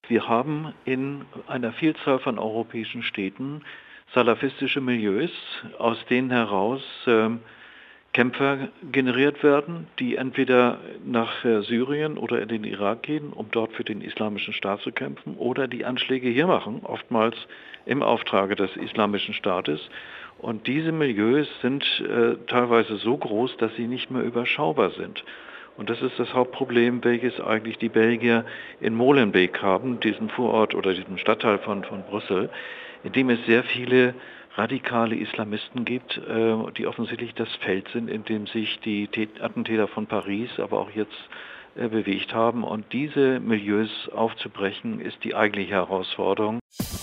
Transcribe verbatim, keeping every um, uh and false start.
Wir haben in einer Vielzahl von europäischen Städten salafistische Milieus, aus denen heraus äh, Kämpfer generiert werden, die entweder nach äh, Syrien oder in den Irak gehen, um dort für den Islamischen Staat zu kämpfen, oder die Anschläge hier machen, oftmals im Auftrage des Islamischen Staates. Und diese Milieus sind äh, teilweise so groß, dass sie nicht mehr überschaubar sind. Und das ist das Hauptproblem, welches eigentlich die Belgier in Molenbeek haben, diesen Vorort oder diesen Stadtteil von, von Brüssel, in dem es sehr viele radikale Islamisten gibt, äh, die offensichtlich das Feld sind, in dem sich die Attentäter von Paris, aber auch jetzt äh, bewegt haben. Und diese Milieus aufzubrechen, ist die eigentliche Herausforderung.